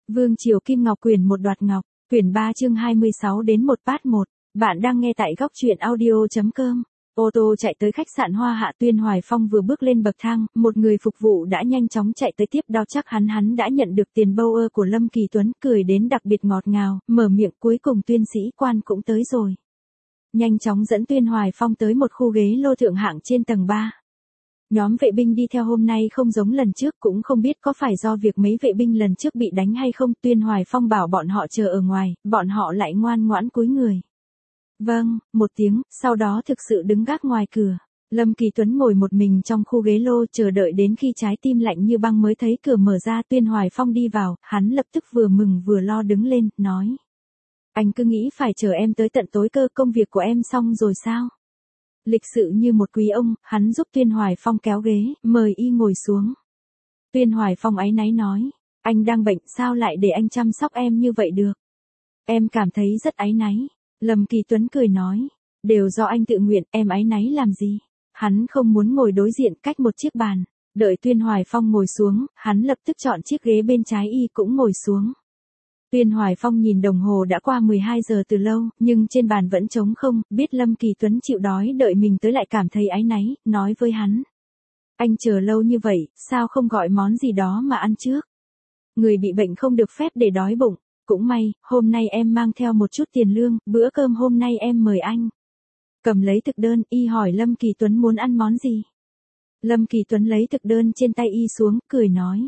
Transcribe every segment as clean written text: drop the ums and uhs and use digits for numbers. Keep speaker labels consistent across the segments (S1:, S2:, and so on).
S1: Vương Triều Kim Ngọc quyển 1 đoạt ngọc, quyển 3 chương 26 đến 1 part 1. Bạn đang nghe tại góc truyện audio.com. Ô tô chạy tới khách sạn Hoa Hạ. Tuyên Hoài Phong vừa bước lên bậc thang, một người phục vụ đã nhanh chóng chạy tới tiếp đón. Chắc hắn đã nhận được tiền bâu của Lâm Kỳ Tuấn, cười đến đặc biệt ngọt ngào, mở miệng cuối cùng Tuyên sĩ quan cũng tới rồi. Nhanh chóng dẫn Tuyên Hoài Phong tới một khu ghế lô thượng hạng trên tầng 3. Nhóm vệ binh đi theo hôm nay không giống lần trước, cũng không biết có phải do việc mấy vệ binh lần trước bị đánh hay không. Tuyên Hoài Phong bảo bọn họ chờ ở ngoài, bọn họ lại ngoan ngoãn cúi người. Vâng, một tiếng, sau đó thực sự đứng gác ngoài cửa. Lâm Kỳ Tuấn ngồi một mình trong khu ghế lô chờ đợi đến khi trái tim lạnh như băng mới thấy cửa mở ra. Tuyên Hoài Phong đi vào, hắn lập tức vừa mừng vừa lo đứng lên, nói. Anh cứ nghĩ phải chờ em tới tận tối cơ, công việc của em xong rồi sao? Lịch sự như một quý ông, hắn giúp Tuyên Hoài Phong kéo ghế, mời y ngồi xuống. Tuyên Hoài Phong áy náy nói, anh đang bệnh sao lại để anh chăm sóc em như vậy được? Em cảm thấy rất áy náy. Lâm Kỳ Tuấn cười nói, đều do anh tự nguyện, em áy náy làm gì? Hắn không muốn ngồi đối diện cách một chiếc bàn. Đợi Tuyên Hoài Phong ngồi xuống, hắn lập tức chọn chiếc ghế bên trái y cũng ngồi xuống. Tuyên Hoài Phong nhìn đồng hồ đã qua 12 giờ từ lâu, nhưng trên bàn vẫn trống không, biết Lâm Kỳ Tuấn chịu đói đợi mình tới lại cảm thấy áy náy, nói với hắn. Anh chờ lâu như vậy, sao không gọi món gì đó mà ăn trước? Người bị bệnh không được phép để đói bụng, cũng may, hôm nay em mang theo một chút tiền lương, bữa cơm hôm nay em mời anh. Cầm lấy thực đơn, y hỏi Lâm Kỳ Tuấn muốn ăn món gì? Lâm Kỳ Tuấn lấy thực đơn trên tay y xuống, cười nói.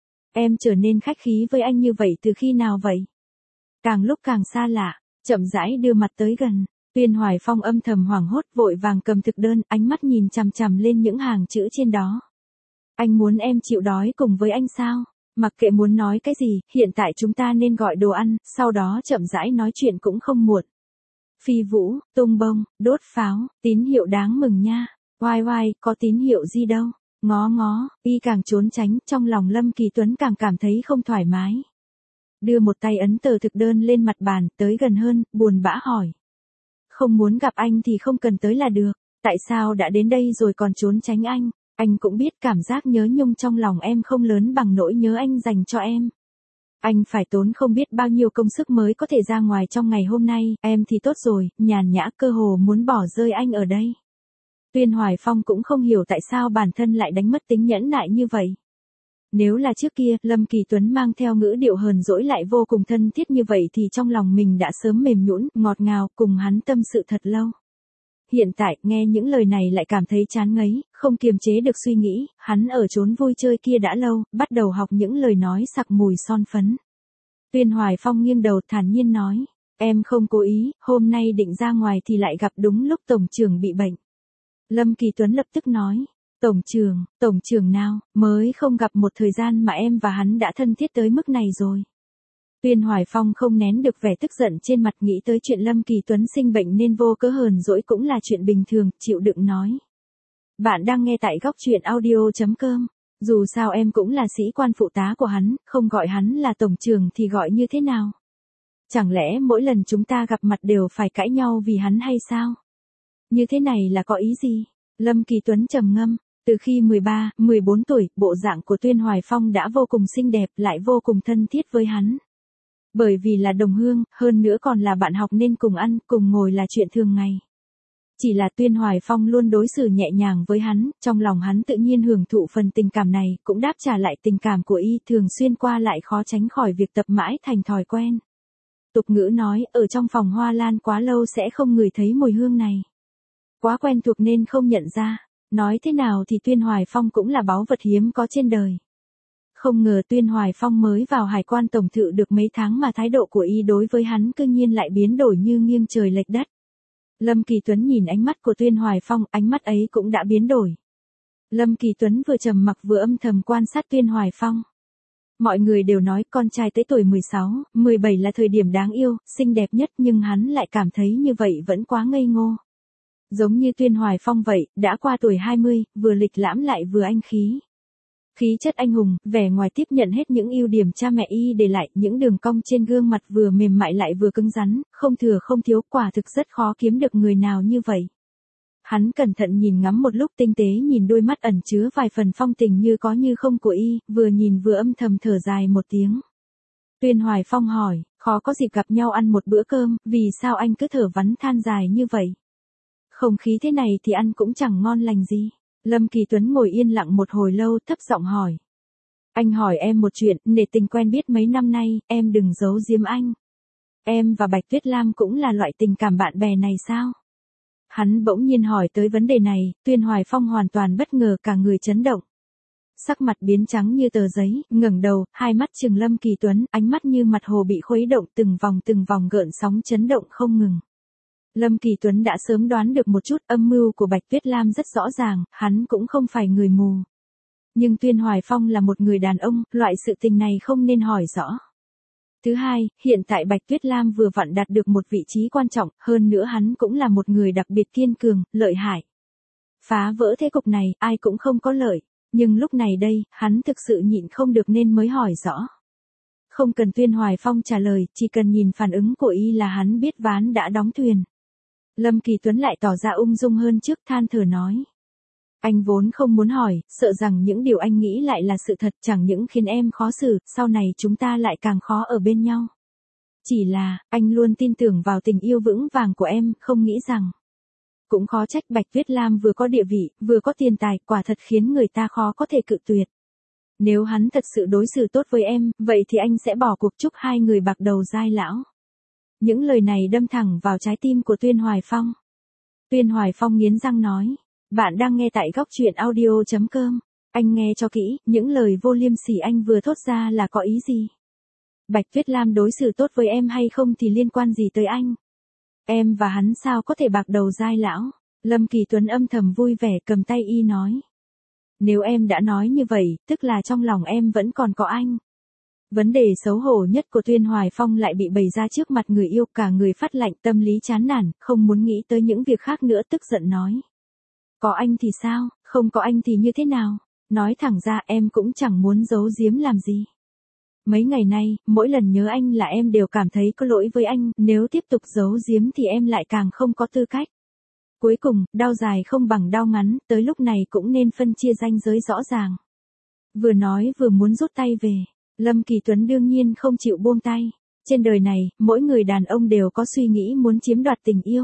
S1: Em trở nên khách khí với anh như vậy từ khi nào vậy? Càng lúc càng xa lạ, chậm rãi đưa mặt tới gần. Tuyên Hoài Phong âm thầm hoảng hốt vội vàng cầm thực đơn, ánh mắt nhìn chằm chằm lên những hàng chữ trên đó. Anh muốn em chịu đói cùng với anh sao? Mặc kệ muốn nói cái gì, hiện tại chúng ta nên gọi đồ ăn, sau đó chậm rãi nói chuyện cũng không muộn. Phi vũ, tung bông, đốt pháo, tín hiệu đáng mừng nha. Oai oai, có tín hiệu gì đâu. Ngó ngó, y càng trốn tránh, trong lòng Lâm Kỳ Tuấn càng cảm thấy không thoải mái. Đưa một tay ấn tờ thực đơn lên mặt bàn, tới gần hơn, buồn bã hỏi. Không muốn gặp anh thì không cần tới là được, tại sao đã đến đây rồi còn trốn tránh anh? Anh cũng biết cảm giác nhớ nhung trong lòng em không lớn bằng nỗi nhớ anh dành cho em. Anh phải tốn không biết bao nhiêu công sức mới có thể ra ngoài trong ngày hôm nay, em thì tốt rồi, nhàn nhã cơ hồ muốn bỏ rơi anh ở đây. Tuyên Hoài Phong cũng không hiểu tại sao bản thân lại đánh mất tính nhẫn nại như vậy. Nếu là trước kia, Lâm Kỳ Tuấn mang theo ngữ điệu hờn dỗi lại vô cùng thân thiết như vậy thì trong lòng mình đã sớm mềm nhũn, ngọt ngào, cùng hắn tâm sự thật lâu. Hiện tại, nghe những lời này lại cảm thấy chán ngấy, không kiềm chế được suy nghĩ, hắn ở chốn vui chơi kia đã lâu, bắt đầu học những lời nói sặc mùi son phấn. Tuyên Hoài Phong nghiêng đầu thản nhiên nói, em không cố ý, hôm nay định ra ngoài thì lại gặp đúng lúc tổng trưởng bị bệnh. Lâm Kỳ Tuấn lập tức nói, tổng trưởng nào, mới không gặp một thời gian mà em và hắn đã thân thiết tới mức này rồi. Tuyên Hoài Phong không nén được vẻ tức giận trên mặt, nghĩ tới chuyện Lâm Kỳ Tuấn sinh bệnh nên vô cớ hờn dỗi cũng là chuyện bình thường, chịu đựng nói. Bạn đang nghe tại góc truyện audio.com, dù sao em cũng là sĩ quan phụ tá của hắn, không gọi hắn là tổng trưởng thì gọi như thế nào? Chẳng lẽ mỗi lần chúng ta gặp mặt đều phải cãi nhau vì hắn hay sao? Như thế này là có ý gì? Lâm Kỳ Tuấn trầm ngâm, từ khi 13, 14 tuổi, bộ dạng của Tuyên Hoài Phong đã vô cùng xinh đẹp, lại vô cùng thân thiết với hắn. Bởi vì là đồng hương, hơn nữa còn là bạn học nên cùng ăn, cùng ngồi là chuyện thường ngày. Chỉ là Tuyên Hoài Phong luôn đối xử nhẹ nhàng với hắn, trong lòng hắn tự nhiên hưởng thụ phần tình cảm này, cũng đáp trả lại tình cảm của y, thường xuyên qua lại khó tránh khỏi việc tập mãi thành thói quen. Tục ngữ nói, ở trong phòng hoa lan quá lâu sẽ không ngửi thấy mùi hương này. Quá quen thuộc nên không nhận ra, nói thế nào thì Tuyên Hoài Phong cũng là báu vật hiếm có trên đời. Không ngờ Tuyên Hoài Phong mới vào hải quan tổng thự được mấy tháng mà thái độ của y đối với hắn cư nhiên lại biến đổi như nghiêng trời lệch đất. Lâm Kỳ Tuấn nhìn ánh mắt của Tuyên Hoài Phong, ánh mắt ấy cũng đã biến đổi. Lâm Kỳ Tuấn vừa trầm mặc vừa âm thầm quan sát Tuyên Hoài Phong. Mọi người đều nói con trai tới tuổi 16, 17 là thời điểm đáng yêu, xinh đẹp nhất, nhưng hắn lại cảm thấy như vậy vẫn quá ngây ngô. Giống như Tuyên Hoài Phong vậy, đã qua tuổi 20, vừa lịch lãm lại vừa anh khí. Khí chất anh hùng, vẻ ngoài tiếp nhận hết những ưu điểm cha mẹ y để lại, những đường cong trên gương mặt vừa mềm mại lại vừa cứng rắn, không thừa không thiếu, quả thực rất khó kiếm được người nào như vậy. Hắn cẩn thận nhìn ngắm một lúc, tinh tế nhìn đôi mắt ẩn chứa vài phần phong tình như có như không của y, vừa nhìn vừa âm thầm thở dài một tiếng. Tuyên Hoài Phong hỏi, khó có dịp gặp nhau ăn một bữa cơm, vì sao anh cứ thở vắn than dài như vậy? Không khí thế này thì ăn cũng chẳng ngon lành gì. Lâm Kỳ Tuấn ngồi yên lặng một hồi lâu thấp giọng hỏi. Anh hỏi em một chuyện, nể tình quen biết mấy năm nay, em đừng giấu giếm anh. Em và Bạch Tuyết Lam cũng là loại tình cảm bạn bè này sao? Hắn bỗng nhiên hỏi tới vấn đề này, Tuyên Hoài Phong hoàn toàn bất ngờ, cả người chấn động. Sắc mặt biến trắng như tờ giấy, ngẩng đầu, hai mắt trừng Lâm Kỳ Tuấn, ánh mắt như mặt hồ bị khuấy động từng vòng gợn sóng chấn động không ngừng. Lâm Kỳ Tuấn đã sớm đoán được một chút, âm mưu của Bạch Tuyết Lam rất rõ ràng, hắn cũng không phải người mù. Nhưng Tuyên Hoài Phong là một người đàn ông, loại sự tình này không nên hỏi rõ. Thứ hai, hiện tại Bạch Tuyết Lam vừa vặn đạt được một vị trí quan trọng, hơn nữa hắn cũng là một người đặc biệt kiên cường, lợi hại. Phá vỡ thế cục này, ai cũng không có lợi. Nhưng lúc này đây, hắn thực sự nhịn không được nên mới hỏi rõ. Không cần Tuyên Hoài Phong trả lời, chỉ cần nhìn phản ứng của y là hắn biết ván đã đóng thuyền. Lâm Kỳ Tuấn lại tỏ ra ung dung hơn trước, than thở nói. Anh vốn không muốn hỏi, sợ rằng những điều anh nghĩ lại là sự thật, chẳng những khiến em khó xử, sau này chúng ta lại càng khó ở bên nhau. Chỉ là, anh luôn tin tưởng vào tình yêu vững vàng của em, không nghĩ rằng. Cũng khó trách Bạch Tuyết Lam vừa có địa vị, vừa có tiền tài, quả thật khiến người ta khó có thể cự tuyệt. Nếu hắn thật sự đối xử tốt với em, vậy thì anh sẽ bỏ cuộc, chúc hai người bạc đầu dai lão. Những lời này đâm thẳng vào trái tim của Tuyên Hoài Phong. Tuyên Hoài Phong nghiến răng nói, bạn đang nghe tại góc truyện audio.com. Anh nghe cho kỹ, những lời vô liêm sỉ anh vừa thốt ra là có ý gì? Bạch Tuyết Lam đối xử tốt với em hay không thì liên quan gì tới anh? Em và hắn sao có thể bạc đầu dai lão? Lâm Kỳ Tuấn âm thầm vui vẻ cầm tay y nói. Nếu em đã nói như vậy, tức là trong lòng em vẫn còn có anh. Vấn đề xấu hổ nhất của Tuyên Hoài Phong lại bị bày ra trước mặt người yêu, cả người phát lạnh, tâm lý chán nản, không muốn nghĩ tới những việc khác nữa, tức giận nói. Có anh thì sao, không có anh thì như thế nào? Nói thẳng ra em cũng chẳng muốn giấu giếm làm gì. Mấy ngày nay, mỗi lần nhớ anh là em đều cảm thấy có lỗi với anh, nếu tiếp tục giấu giếm thì em lại càng không có tư cách. Cuối cùng, đau dài không bằng đau ngắn, tới lúc này cũng nên phân chia ranh giới rõ ràng. Vừa nói vừa muốn rút tay về, Lâm Kỳ Tuấn đương nhiên không chịu buông tay. Trên đời này, mỗi người đàn ông đều có suy nghĩ muốn chiếm đoạt tình yêu.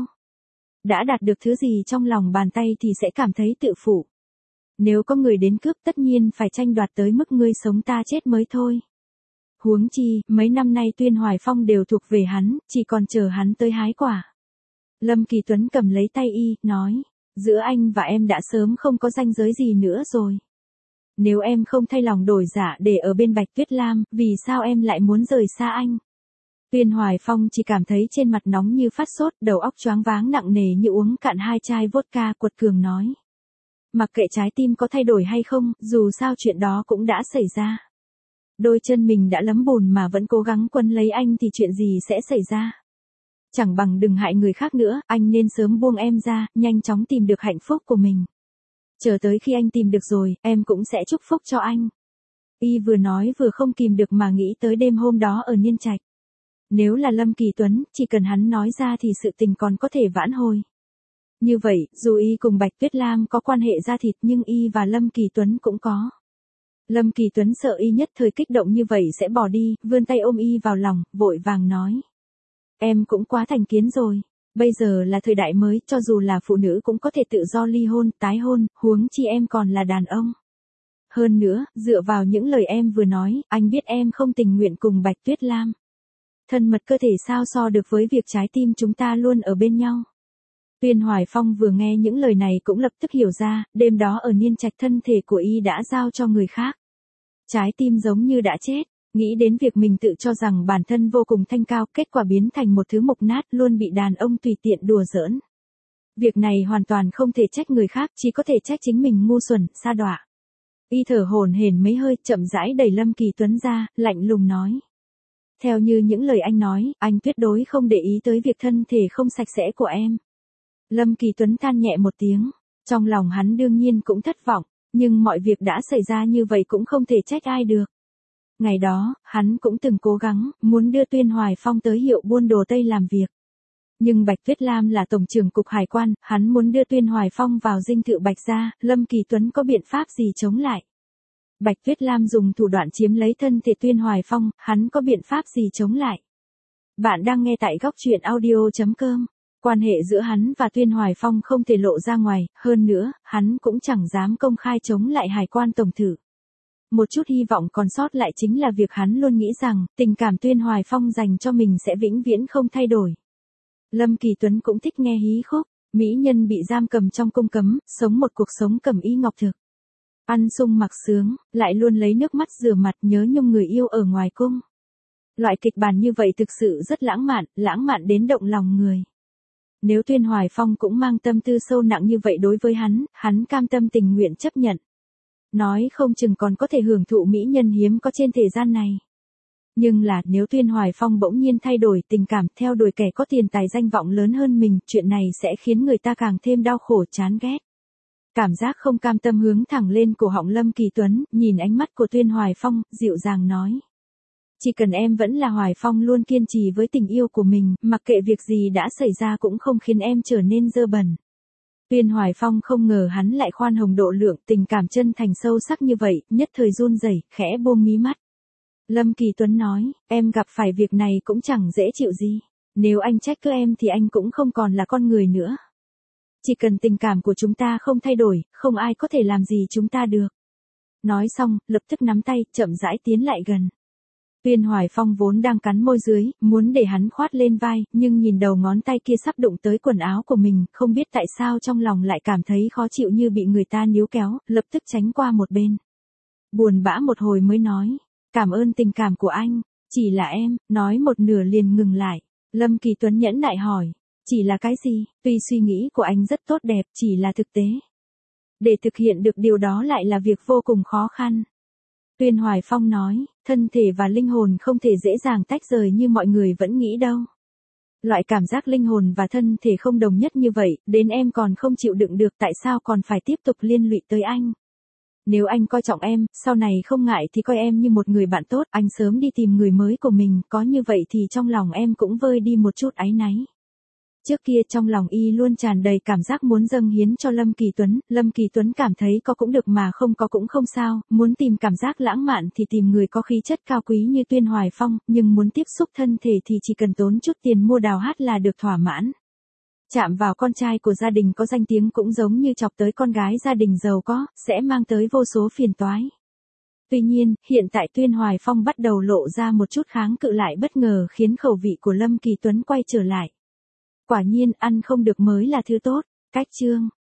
S1: Đã đạt được thứ gì trong lòng bàn tay thì sẽ cảm thấy tự phụ. Nếu có người đến cướp tất nhiên phải tranh đoạt tới mức ngươi sống ta chết mới thôi. Huống chi, mấy năm nay Tuyên Hoài Phong đều thuộc về hắn, chỉ còn chờ hắn tới hái quả. Lâm Kỳ Tuấn cầm lấy tay y, nói, giữa anh và em đã sớm không có ranh giới gì nữa rồi. Nếu em không thay lòng đổi dạ để ở bên Bạch Tuyết Lam, vì sao em lại muốn rời xa anh? Tuyên Hoài Phong chỉ cảm thấy trên mặt nóng như phát sốt, đầu óc choáng váng nặng nề như uống cạn 2 chai vodka, quật cường nói. Mặc kệ trái tim có thay đổi hay không, dù sao chuyện đó cũng đã xảy ra. Đôi chân mình đã lấm bùn mà vẫn cố gắng quấn lấy anh thì chuyện gì sẽ xảy ra? Chẳng bằng đừng hại người khác nữa, anh nên sớm buông em ra, nhanh chóng tìm được hạnh phúc của mình. Chờ tới khi anh tìm được rồi, em cũng sẽ chúc phúc cho anh. Y vừa nói vừa không kìm được mà nghĩ tới đêm hôm đó ở Niên Trạch. Nếu là Lâm Kỳ Tuấn, chỉ cần hắn nói ra thì sự tình còn có thể vãn hồi. Như vậy, dù y cùng Bạch Tuyết Lam có quan hệ da thịt nhưng y và Lâm Kỳ Tuấn cũng có. Lâm Kỳ Tuấn sợ y nhất thời kích động như vậy sẽ bỏ đi, vươn tay ôm y vào lòng, vội vàng nói. Em cũng quá thành kiến rồi. Bây giờ là thời đại mới, cho dù là phụ nữ cũng có thể tự do ly hôn, tái hôn, huống chi em còn là đàn ông. Hơn nữa, dựa vào những lời em vừa nói, anh biết em không tình nguyện cùng Bạch Tuyết Lam. Thân mật cơ thể sao so được với việc trái tim chúng ta luôn ở bên nhau. Tuyên Hoài Phong vừa nghe những lời này cũng lập tức hiểu ra, đêm đó ở Niên Trạch thân thể của y đã giao cho người khác. Trái tim giống như đã chết, nghĩ đến việc mình tự cho rằng bản thân vô cùng thanh cao, kết quả biến thành một thứ mục nát luôn bị đàn ông tùy tiện đùa giỡn. Việc này hoàn toàn không thể trách người khác, chỉ có thể trách chính mình ngu xuẩn, sa đọa. Y thở hổn hển mấy hơi, chậm rãi đẩy Lâm Kỳ Tuấn ra, lạnh lùng nói. Theo như những lời anh nói, anh tuyệt đối không để ý tới việc thân thể không sạch sẽ của em. Lâm Kỳ Tuấn than nhẹ một tiếng, trong lòng hắn đương nhiên cũng thất vọng, nhưng mọi việc đã xảy ra như vậy cũng không thể trách ai được. Ngày đó, hắn cũng từng cố gắng, muốn đưa Tuyên Hoài Phong tới hiệu buôn đồ Tây làm việc. Nhưng Bạch Tuyết Lam là tổng trưởng cục hải quan, hắn muốn đưa Tuyên Hoài Phong vào dinh thự Bạch gia, Lâm Kỳ Tuấn có biện pháp gì chống lại? Bạch Tuyết Lam dùng thủ đoạn chiếm lấy thân thể Tuyên Hoài Phong, hắn có biện pháp gì chống lại? Bạn đang nghe tại góc truyện audio.com. Quan hệ giữa hắn và Tuyên Hoài Phong không thể lộ ra ngoài, hơn nữa, hắn cũng chẳng dám công khai chống lại Hải quan tổng thự. Một chút hy vọng còn sót lại chính là việc hắn luôn nghĩ rằng, tình cảm Tuyên Hoài Phong dành cho mình sẽ vĩnh viễn không thay đổi. Lâm Kỳ Tuấn cũng thích nghe hí khúc, mỹ nhân bị giam cầm trong cung cấm, sống một cuộc sống cẩm y ngọc thực. Ăn sung mặc sướng, lại luôn lấy nước mắt rửa mặt nhớ nhung người yêu ở ngoài cung. Loại kịch bản như vậy thực sự rất lãng mạn đến động lòng người. Nếu Tuyên Hoài Phong cũng mang tâm tư sâu nặng như vậy đối với hắn cam tâm tình nguyện chấp nhận. Nói không chừng còn có thể hưởng thụ mỹ nhân hiếm có trên thế gian này. Nhưng là nếu Tuyên Hoài Phong bỗng nhiên thay đổi tình cảm theo đuổi kẻ có tiền tài danh vọng lớn hơn mình, chuyện này sẽ khiến người ta càng thêm đau khổ chán ghét. Cảm giác không cam tâm hướng thẳng lên cổ họng Lâm Kỳ Tuấn, nhìn ánh mắt của Tuyên Hoài Phong, dịu dàng nói. Chỉ cần em vẫn là Hoài Phong luôn kiên trì với tình yêu của mình, mặc kệ việc gì đã xảy ra cũng không khiến em trở nên dơ bẩn. Tuyên Hoài Phong không ngờ hắn lại khoan hồng độ lượng, tình cảm chân thành sâu sắc như vậy, nhất thời run rẩy, khẽ buông mí mắt. Lâm Kỳ Tuấn nói, em gặp phải việc này cũng chẳng dễ chịu gì. Nếu anh trách cứ em thì anh cũng không còn là con người nữa. Chỉ cần tình cảm của chúng ta không thay đổi, không ai có thể làm gì chúng ta được. Nói xong, lập tức nắm tay, chậm rãi tiến lại gần. Tuyên Hoài Phong vốn đang cắn môi dưới, muốn để hắn khoát lên vai, nhưng nhìn đầu ngón tay kia sắp đụng tới quần áo của mình, không biết tại sao trong lòng lại cảm thấy khó chịu như bị người ta níu kéo, lập tức tránh qua một bên. Buồn bã một hồi mới nói, cảm ơn tình cảm của anh, chỉ là em, nói một nửa liền ngừng lại. Lâm Kỳ Tuấn nhẫn nại hỏi, chỉ là cái gì? Tuy suy nghĩ của anh rất tốt đẹp, chỉ là thực tế. Để thực hiện được điều đó lại là việc vô cùng khó khăn. Tuyên Hoài Phong nói, thân thể và linh hồn không thể dễ dàng tách rời như mọi người vẫn nghĩ đâu. Loại cảm giác linh hồn và thân thể không đồng nhất như vậy, đến em còn không chịu đựng được tại sao còn phải tiếp tục liên lụy tới anh. Nếu anh coi trọng em, sau này không ngại thì coi em như một người bạn tốt, anh sớm đi tìm người mới của mình, có như vậy thì trong lòng em cũng vơi đi một chút áy náy. Trước kia trong lòng y luôn tràn đầy cảm giác muốn dâng hiến cho Lâm Kỳ Tuấn cảm thấy có cũng được mà không có cũng không sao, muốn tìm cảm giác lãng mạn thì tìm người có khí chất cao quý như Tuyên Hoài Phong, nhưng muốn tiếp xúc thân thể thì chỉ cần tốn chút tiền mua đào hát là được thỏa mãn. Chạm vào con trai của gia đình có danh tiếng cũng giống như chọc tới con gái gia đình giàu có, sẽ mang tới vô số phiền toái. Tuy nhiên, hiện tại Tuyên Hoài Phong bắt đầu lộ ra một chút kháng cự lại bất ngờ khiến khẩu vị của Lâm Kỳ Tuấn quay trở lại. Quả nhiên, ăn không được mới là thứ tốt. Cách chương